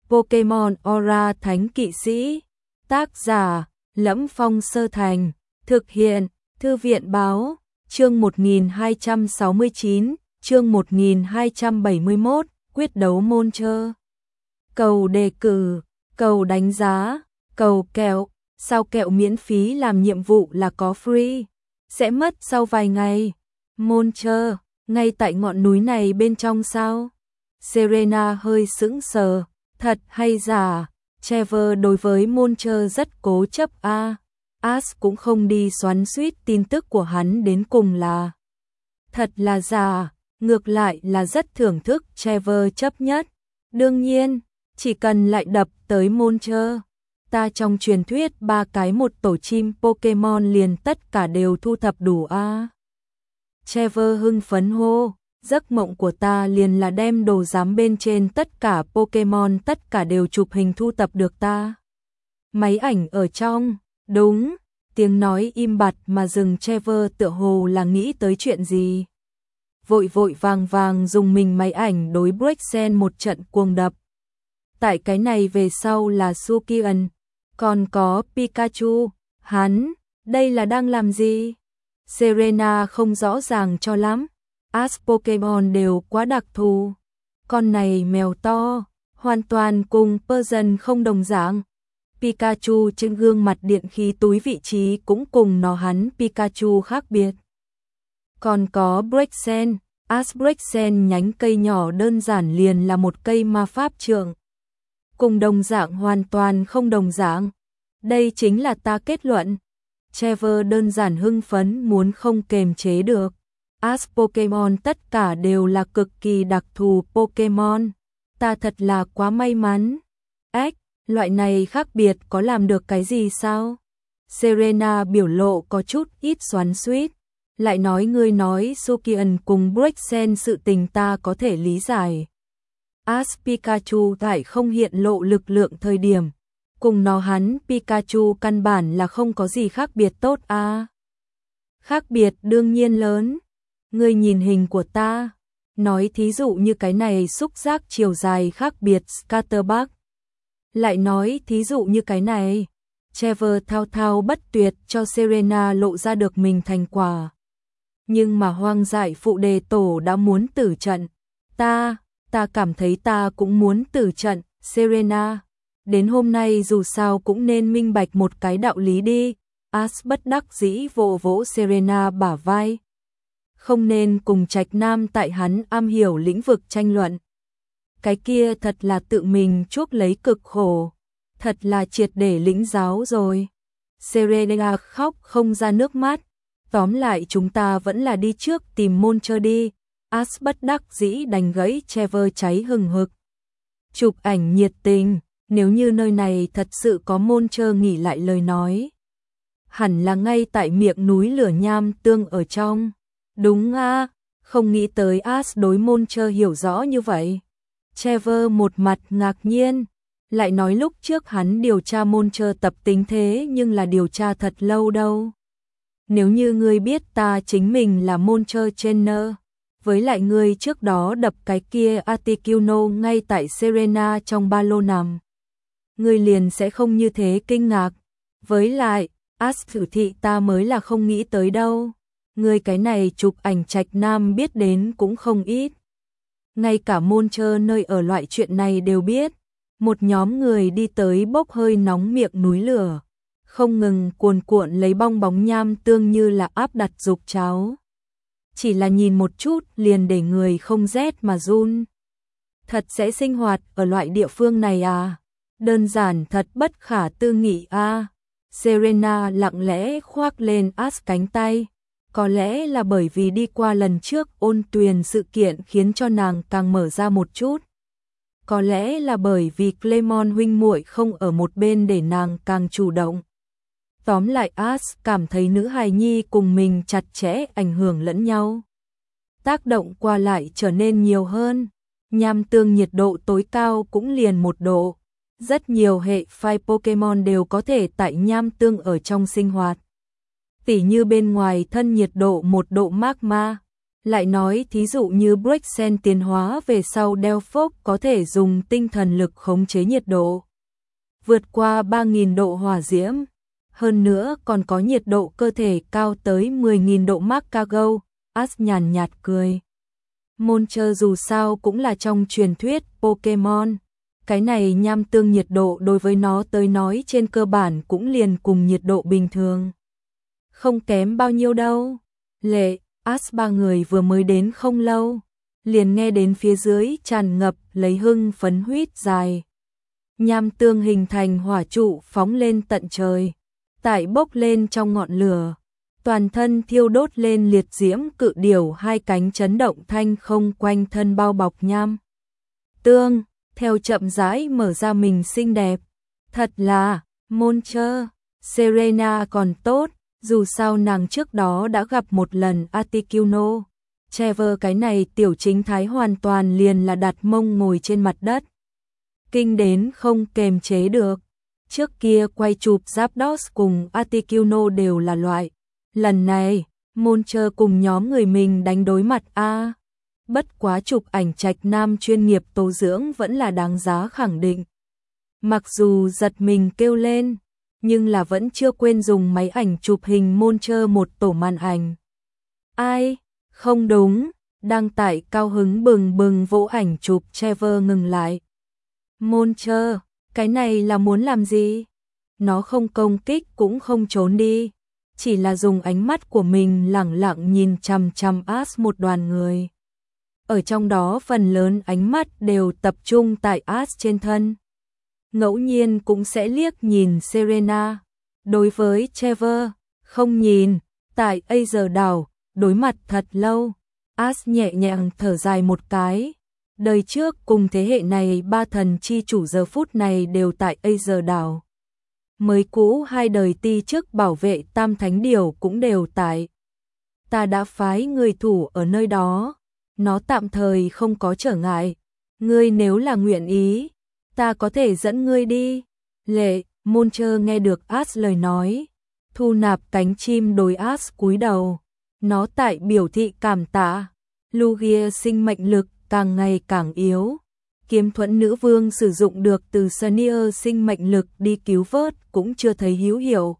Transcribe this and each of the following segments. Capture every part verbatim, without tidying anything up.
Pokemon Aura Thánh Kỵ Sĩ. Tác giả: Lẫm Phong Sơ Thành. Thực hiện: Thư viện báo. Chương một nghìn hai trăm sáu mươi chín, chương một nghìn hai trăm bảy mươi mốt, quyết đấu môn chơi. Cầu đề cử, cầu đánh giá, cầu kẹo. Sao kẹo miễn phí làm nhiệm vụ là có free? Sẽ mất sau vài ngày. Môn chơi, ngay tại ngọn núi này bên trong sao? Serena hơi sững sờ. Thật hay giả? Trevor đối với môn chơi rất cố chấp a. À. Ash cũng không đi xoắn xuýt tin tức của hắn đến cùng là thật là giả, ngược lại là rất thưởng thức Trevor chấp nhất. Đương nhiên, chỉ cần lại đập tới môn chơi, ta trong truyền thuyết ba cái một tổ chim Pokemon liền tất cả đều thu thập đủ a. À. Trevor hưng phấn hô, giấc mộng của ta liền là đem đồ giám bên trên tất cả Pokemon tất cả đều chụp hình thu thập được ta. Máy ảnh ở trong, đúng, tiếng nói im bặt mà dừng. Trevor tựa hồ là nghĩ tới chuyện gì. Vội vội vàng vàng dùng mình máy ảnh đối Braixen một trận cuồng đập. Tại cái này về sau là Sukian, còn có Pikachu, hắn, đây là đang làm gì? Serena không rõ ràng cho lắm. Ash Pokemon đều quá đặc thù. Con này mèo to, hoàn toàn cùng Persian không đồng dạng. Pikachu trên gương mặt điện khí túi vị trí cũng cùng nó hắn Pikachu khác biệt. Còn có Braixen, Ash Braixen nhánh cây nhỏ đơn giản liền là một cây ma pháp trượng. Cùng đồng dạng hoàn toàn không đồng dạng. Đây chính là ta kết luận. Trevor đơn giản hưng phấn muốn không kềm chế được. Ash Pokemon tất cả đều là cực kỳ đặc thù Pokemon. Ta thật là quá may mắn. Ếch, loại này khác biệt có làm được cái gì sao? Serena biểu lộ có chút ít xoắn xuýt. Lại nói ngươi nói Sukian cùng Braixen sự tình ta có thể lý giải. Ash Pikachu tại không hiện lộ lực lượng thời điểm. Cùng nó hắn Pikachu căn bản là không có gì khác biệt tốt a. À. Khác biệt đương nhiên lớn. Ngươi nhìn hình của ta. Nói thí dụ như cái này xúc giác chiều dài khác biệt Scatterbug. Lại nói thí dụ như cái này. Trevor thao thao bất tuyệt cho Serena lộ ra được mình thành quả. Nhưng mà hoang dại phụ đề tổ đã muốn tử trận. Ta, ta cảm thấy ta cũng muốn tử trận, Serena. Đến hôm nay dù sao cũng nên minh bạch một cái đạo lý đi. Ash bất đắc dĩ vỗ vỗ Serena bả vai. Không nên cùng Trạch Nam tại hắn am hiểu lĩnh vực tranh luận. Cái kia thật là tự mình chuốc lấy cực khổ. Thật là triệt để lĩnh giáo rồi. Serena khóc không ra nước mắt. Tóm lại chúng ta vẫn là đi trước tìm môn chơi đi. Ash bất đắc dĩ đành gãy Trevor cháy hừng hực. Chụp ảnh nhiệt tình. Nếu như nơi này thật sự có môn chơi nghỉ lại lời nói. Hẳn là ngay tại miệng núi lửa nham tương ở trong. Đúng a, à, không nghĩ tới Ash đối môn chơi hiểu rõ như vậy. Trevor một mặt ngạc nhiên. Lại nói lúc trước hắn điều tra môn chơi tập tính thế nhưng là điều tra thật lâu đâu. Nếu như ngươi biết ta chính mình là môn chơi trainer, với lại ngươi trước đó đập cái kia Articuno ngay tại Serena trong ba lô nằm, ngươi liền sẽ không như thế kinh ngạc. Với lại, Ash thử thị ta mới là không nghĩ tới đâu. Ngươi cái này chụp ảnh Trạch Nam biết đến cũng không ít. Ngay cả môn chơi nơi ở loại chuyện này đều biết. Một nhóm người đi tới bốc hơi nóng miệng núi lửa. Không ngừng cuồn cuộn lấy bong bóng nham tương như là áp đặt dục cháo. Chỉ là nhìn một chút liền để người không rét mà run. Thật sẽ sinh hoạt ở loại địa phương này à? Đơn giản thật bất khả tư nghị a. À. Serena lặng lẽ khoác lên Ash cánh tay. Có lẽ là bởi vì đi qua lần trước ôn tuyền sự kiện khiến cho nàng càng mở ra một chút. Có lẽ là bởi vì Clemon huynh muội không ở một bên để nàng càng chủ động. Tóm lại Ash cảm thấy nữ hài nhi cùng mình chặt chẽ ảnh hưởng lẫn nhau. Tác động qua lại trở nên nhiều hơn. Nham tương nhiệt độ tối cao cũng liền một độ. Rất nhiều hệ phái Pokemon đều có thể tại nham tương ở trong sinh hoạt. Tỉ như bên ngoài thân nhiệt độ một độ magma, Lại nói thí dụ như Brexen tiến hóa về sau Delphos có thể dùng tinh thần lực khống chế nhiệt độ vượt qua ba nghìn độ hỏa diễm, hơn nữa còn có nhiệt độ cơ thể cao tới mười nghìn độ Marcago. Ash nhàn nhạt cười. Moltres dù sao cũng là trong truyền thuyết Pokemon, cái này nham tương nhiệt độ đối với nó tới nói trên cơ bản cũng liền cùng nhiệt độ bình thường. Không kém bao nhiêu đâu. Lệ, Ash ba người vừa mới đến không lâu, liền nghe đến phía dưới tràn ngập lấy hưng phấn huýt dài. Nham tương hình thành hỏa trụ phóng lên tận trời, tại bốc lên trong ngọn lửa, toàn thân thiêu đốt lên liệt diễm cự điểu hai cánh chấn động thanh không quanh thân bao bọc nham tương, theo chậm rãi mở ra mình xinh đẹp. Thật là, Moltres, Serena còn tốt, dù sao nàng trước đó đã gặp một lần Articuno. Trevor cái này tiểu chính thái hoàn toàn liền là đặt mông ngồi trên mặt đất. Kinh đến không kềm chế được. Trước kia quay chụp Zapdos cùng Articuno đều là loại. Lần này, Moltres cùng nhóm người mình đánh đối mặt a. Bất quá chụp ảnh trạch nam chuyên nghiệp tố dưỡng vẫn là đáng giá khẳng định. Mặc dù giật mình kêu lên, nhưng là vẫn chưa quên dùng máy ảnh chụp hình Moltres một tổ màn ảnh. Ai? Không đúng, đang tại cao hứng bừng bừng vỗ ảnh chụp Trevor ngừng lại. Moltres, cái này là muốn làm gì? Nó không công kích cũng không trốn đi, chỉ là dùng ánh mắt của mình lẳng lặng nhìn chằm chằm Ash một đoàn người. Ở trong đó phần lớn ánh mắt đều tập trung tại Ash trên thân. Ngẫu nhiên cũng sẽ liếc nhìn Serena. Đối với Trevor, không nhìn, tại Aether đảo, đối mặt thật lâu. Ash nhẹ nhàng thở dài một cái. Đời trước cùng thế hệ này ba thần chi chủ giờ phút này đều tại Aether đảo. Mới cũ hai đời ti chức bảo vệ tam thánh điểu cũng đều tại. Ta đã phái người thủ ở nơi đó. Nó tạm thời không có trở ngại. Ngươi nếu là nguyện ý, ta có thể dẫn ngươi đi. Lệ, Moltres nghe được Ash lời nói, thu nạp cánh chim đối Ash cúi đầu. Nó tại biểu thị cảm tạ. Lugia sinh mệnh lực càng ngày càng yếu. Kiếm thuẫn nữ vương sử dụng được từ Sneer sinh mệnh lực đi cứu vớt cũng chưa thấy hữu hiệu.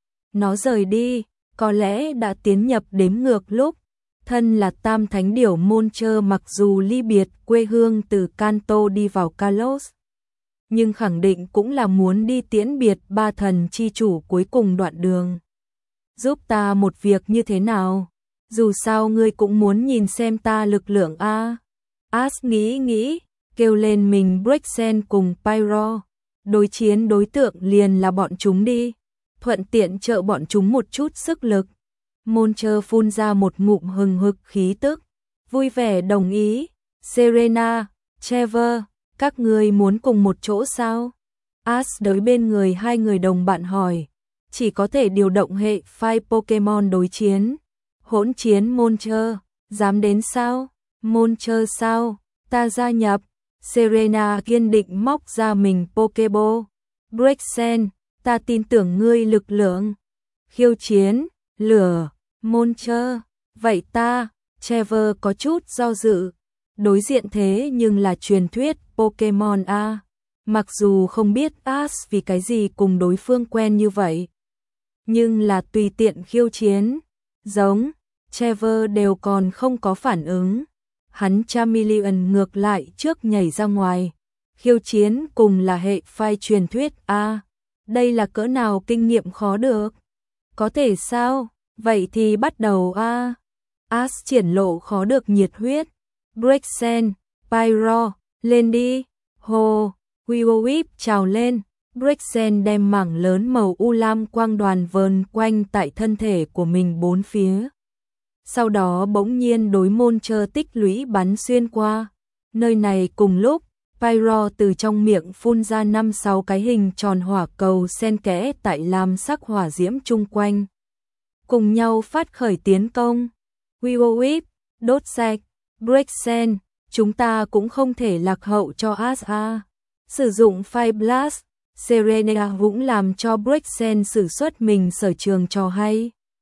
Nó rời đi, có lẽ đã tiến nhập đếm ngược lúc. Thân là tam thánh điểu Moltres mặc dù ly biệt quê hương từ Kanto đi vào Kalos, nhưng khẳng định cũng là muốn đi tiễn biệt ba thần chi chủ cuối cùng đoạn đường. Giúp ta một việc như thế nào? Dù sao ngươi cũng muốn nhìn xem ta lực lượng a. Ash nghĩ nghĩ, kêu lên mình Brexen cùng Pyro. Đối chiến đối tượng liền là bọn chúng đi. Thuận tiện trợ bọn chúng một chút sức lực. Moltres phun ra một ngụm hừng hực khí tức. Vui vẻ đồng ý. Serena, Trevor, các ngươi muốn cùng một chỗ sao? Ash tới bên người hai người đồng bạn hỏi. Chỉ có thể điều động hệ phái Pokemon đối chiến. Hỗn chiến Moltres, dám đến sao? Moltres sao? Ta gia nhập. Serena kiên định móc ra mình Pokeball. Brexen, ta tin tưởng ngươi lực lượng. Khiêu chiến, lửa, Moltres, vậy ta, Trevor có chút do dự. Đối diện thế nhưng là truyền thuyết Pokemon a. Mặc dù không biết Ash vì cái gì cùng đối phương quen như vậy, nhưng là tùy tiện khiêu chiến, giống Trevor đều còn không có phản ứng. Hắn Charmeleon ngược lại trước nhảy ra ngoài. Khiêu chiến cùng là hệ phái truyền thuyết a. Đây là cỡ nào kinh nghiệm khó được. Có thể sao? Vậy thì bắt đầu a. Ash triển lộ khó được nhiệt huyết. Brexen, Pyro, lên đi. Hồ, Will Whip trào lên. Brexen đem mảng lớn màu u lam quang đoàn vờn quanh tại thân thể của mình bốn phía. Sau đó bỗng nhiên đối Moltres tích lũy bắn xuyên qua. Nơi này cùng lúc, Pyro từ trong miệng phun ra năm sáu cái hình tròn hỏa cầu xen kẽ tại lam sắc hỏa diễm chung quanh. Cùng nhau phát khởi tiến công. Will Whip, đốt sạch. Brexen, chúng ta cũng không thể lạc hậu cho Ash a. Sử dụng Fire Blast, Serena cũng làm cho Brexen sử xuất mình sở trường trò hay.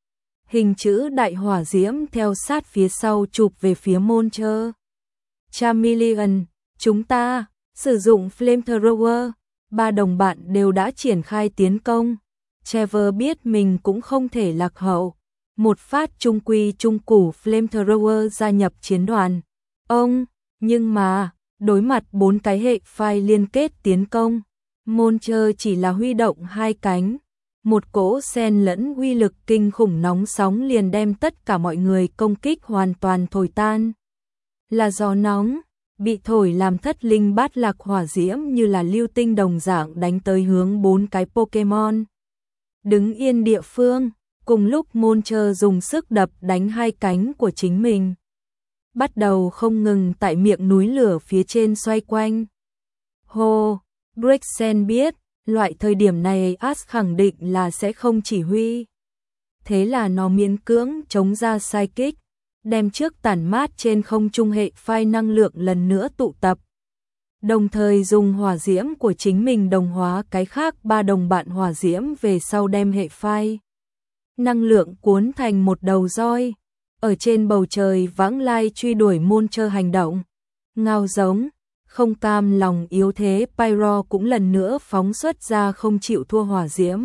hình chữ đại hỏa diễm theo sát phía sau chụp về phía Monster. Chameleon, chúng ta sử dụng Flamethrower, ba đồng bạn đều đã triển khai tiến công. Trevor biết mình cũng không thể lạc hậu. Một phát trung quy trung củ Flamethrower gia nhập chiến đoàn. Ông, nhưng mà, đối mặt bốn cái hệ phai liên kết tiến công, Monster chỉ là huy động hai cánh. Một cỗ xen lẫn uy lực kinh khủng nóng sóng liền đem tất cả mọi người công kích hoàn toàn thổi tan. Là gió nóng, bị thổi làm thất linh bát lạc hỏa diễm như là lưu tinh đồng dạng đánh tới hướng bốn cái Pokemon. Đứng yên địa phương, cùng lúc Monster dùng sức đập đánh hai cánh của chính mình. Bắt đầu không ngừng tại miệng núi lửa phía trên xoay quanh. Hô, Grexen biết, loại thời điểm này Ash khẳng định là sẽ không chỉ huy. Thế là nó miễn cưỡng chống ra Psychic, đem trước tản mát trên không trung hệ phai năng lượng lần nữa tụ tập. Đồng thời dùng hỏa diễm của chính mình đồng hóa cái khác ba đồng bạn hỏa diễm về sau đem hệ phai năng lượng cuốn thành một đầu roi. Ở trên bầu trời vãng lai truy đuổi Monster hành động. Ngao giống, không cam lòng yếu thế Pyro cũng lần nữa phóng xuất ra không chịu thua hỏa diễm.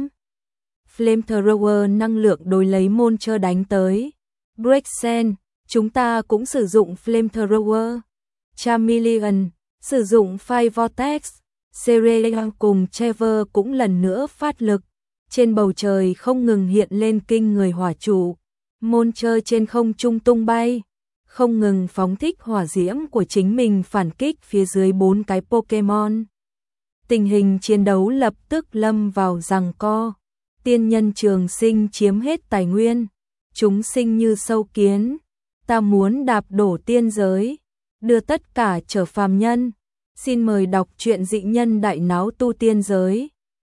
Flamethrower năng lượng đối lấy Monster đánh tới. Grexen, chúng ta cũng sử dụng Flamethrower. Chameleon, sử dụng Fire Vortex. Cereal cùng Trevor cũng lần nữa phát lực. Trên bầu trời không ngừng hiện lên kinh người hỏa trụ. Monster trên không trung tung bay, không ngừng phóng thích hỏa diễm của chính mình phản kích phía dưới bốn cái Pokemon. Tình hình chiến đấu lập tức lâm vào giằng co. Tiên nhân trường sinh chiếm hết tài nguyên. Chúng sinh như sâu kiến. Ta muốn đạp đổ tiên giới, đưa tất cả trở phàm nhân. Xin mời đọc truyện Dị Nhân Đại Náo Tu Tiên Giới.